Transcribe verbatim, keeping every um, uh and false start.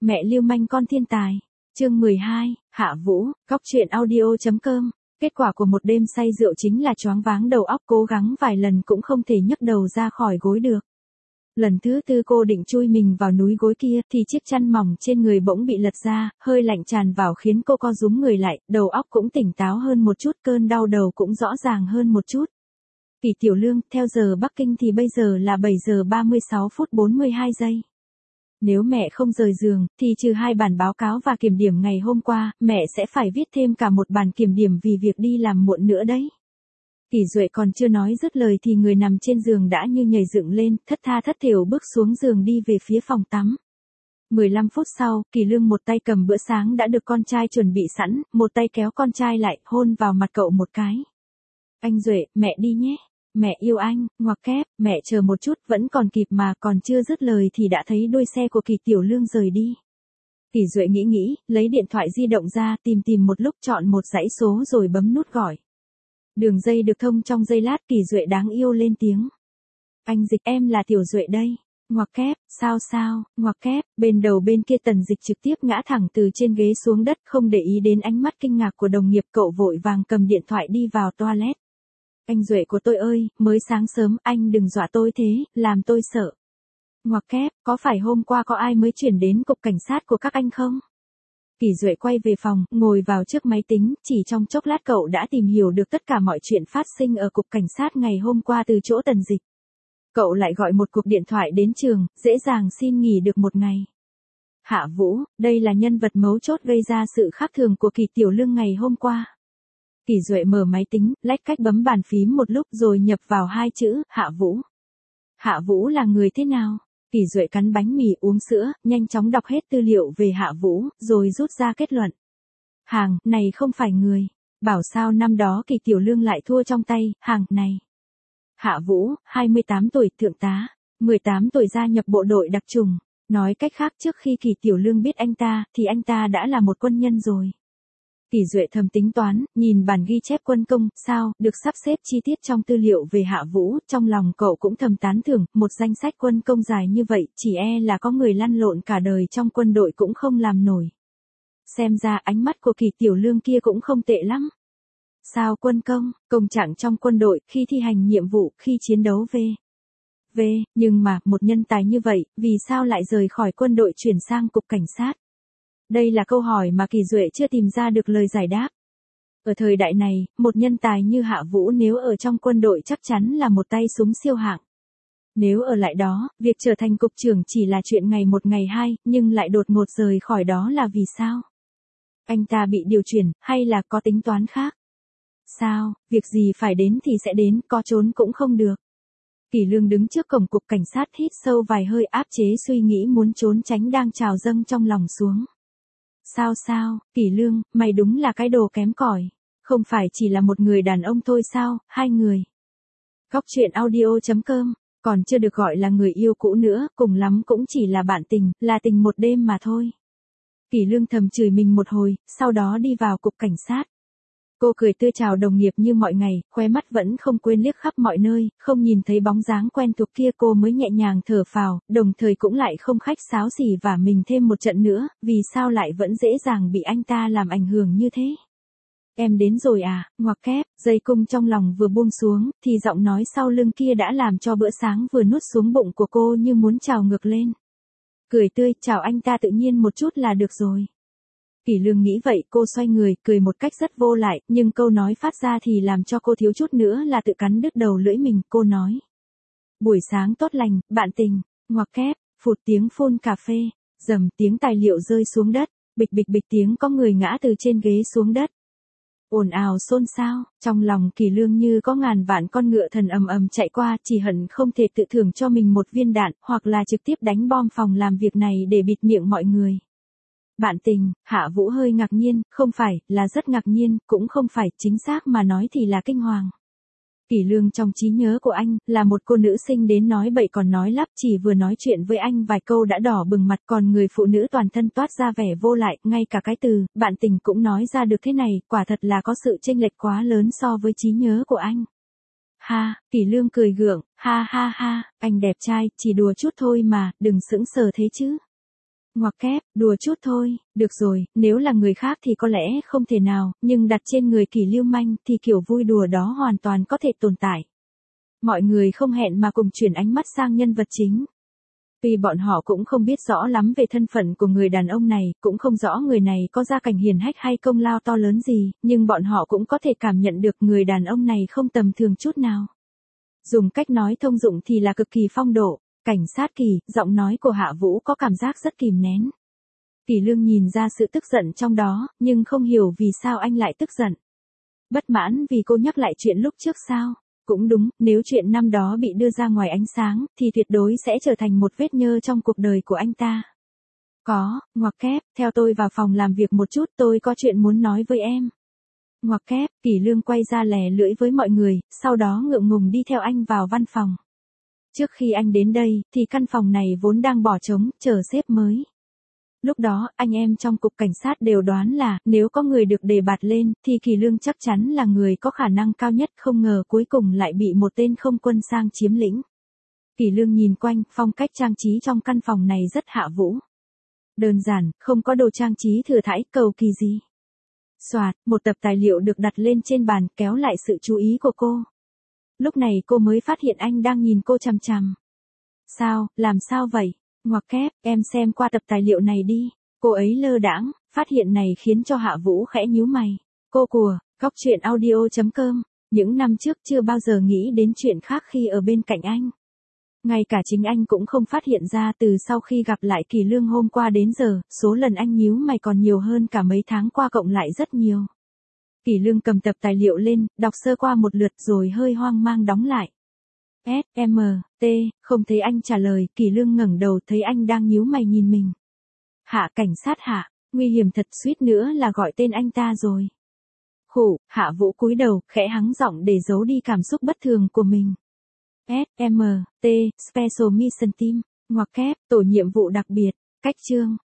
Mẹ lưu manh con thiên tài. Chương mười hai, Hạ Vũ, Cóc truyện audio chấm com. Kết quả của một đêm say rượu chính là choáng váng đầu óc, cố gắng vài lần cũng không thể nhấc đầu ra khỏi gối được. Lần thứ tư cô định chui mình vào núi gối kia thì chiếc chăn mỏng trên người bỗng bị lật ra, hơi lạnh tràn vào khiến cô co rúm người lại, đầu óc cũng tỉnh táo hơn một chút, cơn đau đầu cũng rõ ràng hơn một chút. Kỷ Tiểu Lương, theo giờ Bắc Kinh thì bây giờ là bảy giờ ba mươi sáu phút bốn mươi hai giây. Nếu mẹ không rời giường, thì trừ hai bản báo cáo và kiểm điểm ngày hôm qua, mẹ sẽ phải viết thêm cả một bản kiểm điểm vì việc đi làm muộn nữa đấy. Kỷ Duệ còn chưa nói dứt lời thì người nằm trên giường đã như nhảy dựng lên, thất tha thất thểu bước xuống giường đi về phía phòng tắm. mười lăm phút sau, Kỷ Lương một tay cầm bữa sáng đã được con trai chuẩn bị sẵn, một tay kéo con trai lại, hôn vào mặt cậu một cái. Anh Duệ, mẹ đi nhé. Mẹ yêu anh, ngoặc kép, mẹ chờ một chút, vẫn còn kịp mà, còn chưa dứt lời thì đã thấy đuôi xe của Kỷ Tiểu Lương rời đi. Kỷ Duệ nghĩ nghĩ, lấy điện thoại di động ra, tìm tìm một lúc, chọn một dãy số rồi bấm nút gọi. Đường dây được thông trong giây lát, Kỷ Duệ đáng yêu lên tiếng. Anh Dịch, em là Tiểu Duệ đây. Ngoặc kép, sao sao, ngoặc kép, bên đầu bên kia Tần Dịch trực tiếp ngã thẳng từ trên ghế xuống đất, không để ý đến ánh mắt kinh ngạc của đồng nghiệp, cậu vội vàng cầm điện thoại đi vào toilet. Anh Duệ của tôi ơi, mới sáng sớm, anh đừng dọa tôi thế, làm tôi sợ. Ngoặc kép, có phải hôm qua có ai mới chuyển đến cục cảnh sát của các anh không? Kỷ Duệ quay về phòng, ngồi vào trước máy tính, chỉ trong chốc lát cậu đã tìm hiểu được tất cả mọi chuyện phát sinh ở cục cảnh sát ngày hôm qua từ chỗ Tần Dịch. Cậu lại gọi một cuộc điện thoại đến trường, dễ dàng xin nghỉ được một ngày. Hạ Vũ, đây là nhân vật mấu chốt gây ra sự khác thường của Kỷ Tiểu Lương ngày hôm qua. Kỷ Duệ mở máy tính, lách cách bấm bàn phím một lúc rồi nhập vào hai chữ, Hạ Vũ. Hạ Vũ là người thế nào? Kỷ Duệ cắn bánh mì uống sữa, nhanh chóng đọc hết tư liệu về Hạ Vũ, rồi rút ra kết luận. Hàng, này không phải người. Bảo sao năm đó Kỷ Tiểu Lương lại thua trong tay, hàng, này. Hạ Vũ, hai mươi tám tuổi, thượng tá, mười tám tuổi gia nhập bộ đội đặc chủng. Nói cách khác trước khi Kỷ Tiểu Lương biết anh ta, thì anh ta đã là một quân nhân rồi. Kỷ Duệ thầm tính toán, nhìn bản ghi chép quân công, sao, được sắp xếp chi tiết trong tư liệu về Hạ Vũ, trong lòng cậu cũng thầm tán thưởng, một danh sách quân công dài như vậy, chỉ e là có người lăn lộn cả đời trong quân đội cũng không làm nổi. Xem ra ánh mắt của Kỷ Tiểu Lương kia cũng không tệ lắm. Sao quân công, công trạng trong quân đội, khi thi hành nhiệm vụ, khi chiến đấu về. Về, nhưng mà, một nhân tài như vậy, vì sao lại rời khỏi quân đội chuyển sang cục cảnh sát? Đây là câu hỏi mà Kỷ Duệ chưa tìm ra được lời giải đáp. Ở thời đại này, một nhân tài như Hạ Vũ nếu ở trong quân đội chắc chắn là một tay súng siêu hạng. Nếu ở lại đó, việc trở thành cục trưởng chỉ là chuyện ngày một ngày hai, nhưng lại đột ngột rời khỏi đó là vì sao? Anh ta bị điều chuyển, hay là có tính toán khác? Sao, việc gì phải đến thì sẽ đến, có trốn cũng không được. Kỷ Lương đứng trước cổng cục cảnh sát hít sâu vài hơi, áp chế suy nghĩ muốn trốn tránh đang trào dâng trong lòng xuống. Sao sao, Kỷ Lương, mày đúng là cái đồ kém cỏi. Không phải chỉ là một người đàn ông thôi sao, hai người. Cóc truyện audio chấm com, còn chưa được gọi là người yêu cũ nữa, cùng lắm cũng chỉ là bạn tình, là tình một đêm mà thôi. Kỷ Lương thầm chửi mình một hồi, sau đó đi vào cục cảnh sát. Cô cười tươi chào đồng nghiệp như mọi ngày, khóe mắt vẫn không quên liếc khắp mọi nơi, không nhìn thấy bóng dáng quen thuộc kia cô mới nhẹ nhàng thở phào, đồng thời cũng lại không khách sáo gì và mình thêm một trận nữa, vì sao lại vẫn dễ dàng bị anh ta làm ảnh hưởng như thế. Em đến rồi à, ngoặc kép, dây cung trong lòng vừa buông xuống, thì giọng nói sau lưng kia đã làm cho bữa sáng vừa nuốt xuống bụng của cô như muốn trào ngược lên. Cười tươi, chào anh ta tự nhiên một chút là được rồi. Kỷ Lương nghĩ vậy, cô xoay người, cười một cách rất vô lại, nhưng câu nói phát ra thì làm cho cô thiếu chút nữa là tự cắn đứt đầu lưỡi mình, cô nói. Buổi sáng tốt lành, bạn tình, ngoặc kép, phụt tiếng phun cà phê, dầm tiếng tài liệu rơi xuống đất, bịch bịch bịch tiếng có người ngã từ trên ghế xuống đất. Ồn ào xôn xao, trong lòng Kỷ Lương như có ngàn vạn con ngựa thần ầm ầm chạy qua, chỉ hận không thể tự thưởng cho mình một viên đạn, hoặc là trực tiếp đánh bom phòng làm việc này để bịt miệng mọi người. Bạn tình, Hạ Vũ hơi ngạc nhiên, không phải, là rất ngạc nhiên, cũng không phải, chính xác mà nói thì là kinh hoàng. Kỷ Lương trong trí nhớ của anh, là một cô nữ sinh đến nói bậy còn nói lắp, chỉ vừa nói chuyện với anh vài câu đã đỏ bừng mặt, còn người phụ nữ toàn thân toát ra vẻ vô lại, ngay cả cái từ, bạn tình cũng nói ra được thế này, quả thật là có sự chênh lệch quá lớn so với trí nhớ của anh. Ha, Kỷ Lương cười gượng, ha ha ha, anh đẹp trai, chỉ đùa chút thôi mà, đừng sững sờ thế chứ. Ngoặc kép, đùa chút thôi, được rồi, nếu là người khác thì có lẽ không thể nào, nhưng đặt trên người Kỷ Lưu Manh thì kiểu vui đùa đó hoàn toàn có thể tồn tại. Mọi người không hẹn mà cùng chuyển ánh mắt sang nhân vật chính. Tuy bọn họ cũng không biết rõ lắm về thân phận của người đàn ông này, cũng không rõ người này có gia cảnh hiển hách hay công lao to lớn gì, nhưng bọn họ cũng có thể cảm nhận được người đàn ông này không tầm thường chút nào. Dùng cách nói thông dụng thì là cực kỳ phong độ. Cảnh sát Kỳ, giọng nói của Hạ Vũ có cảm giác rất kìm nén. Kỷ Lương nhìn ra sự tức giận trong đó, nhưng không hiểu vì sao anh lại tức giận. Bất mãn vì cô nhắc lại chuyện lúc trước sao? Cũng đúng, nếu chuyện năm đó bị đưa ra ngoài ánh sáng, thì tuyệt đối sẽ trở thành một vết nhơ trong cuộc đời của anh ta. Có, ngoặc kép, theo tôi vào phòng làm việc một chút, tôi có chuyện muốn nói với em. Ngoặc kép, Kỷ Lương quay ra lè lưỡi với mọi người, sau đó ngượng ngùng đi theo anh vào văn phòng. Trước khi anh đến đây, thì căn phòng này vốn đang bỏ trống, chờ sếp mới. Lúc đó, anh em trong cục cảnh sát đều đoán là, nếu có người được đề bạt lên, thì Kỷ Lương chắc chắn là người có khả năng cao nhất, không ngờ cuối cùng lại bị một tên không quân sang chiếm lĩnh. Kỷ Lương nhìn quanh, phong cách trang trí trong căn phòng này rất Hạ Vũ. Đơn giản, không có đồ trang trí thừa thãi, cầu kỳ gì. Soạt, một tập tài liệu được đặt lên trên bàn, kéo lại sự chú ý của cô. Lúc này cô mới phát hiện anh đang nhìn cô chằm chằm. Sao, làm sao vậy? Ngoặc kép, em xem qua tập tài liệu này đi. Cô ấy lơ đãng, phát hiện này khiến cho Hạ Vũ khẽ nhíu mày. Cô của, Cóc Truyện Audio chấm com, những năm trước chưa bao giờ nghĩ đến chuyện khác khi ở bên cạnh anh. Ngay cả chính anh cũng không phát hiện ra từ sau khi gặp lại Kỷ Lương hôm qua đến giờ, số lần anh nhíu mày còn nhiều hơn cả mấy tháng qua cộng lại rất nhiều. Kỷ Lương cầm tập tài liệu lên, đọc sơ qua một lượt rồi hơi hoang mang đóng lại. S, M, T, không thấy anh trả lời, Kỷ Lương ngẩng đầu thấy anh đang nhíu mày nhìn mình. Hạ cảnh sát Hạ, nguy hiểm thật, suýt nữa là gọi tên anh ta rồi. Khủ, Hạ Vũ cúi đầu, khẽ hắng giọng để giấu đi cảm xúc bất thường của mình. S, M, T, Special Mission Team, ngoặc kép, tổ nhiệm vụ đặc biệt, cách chương.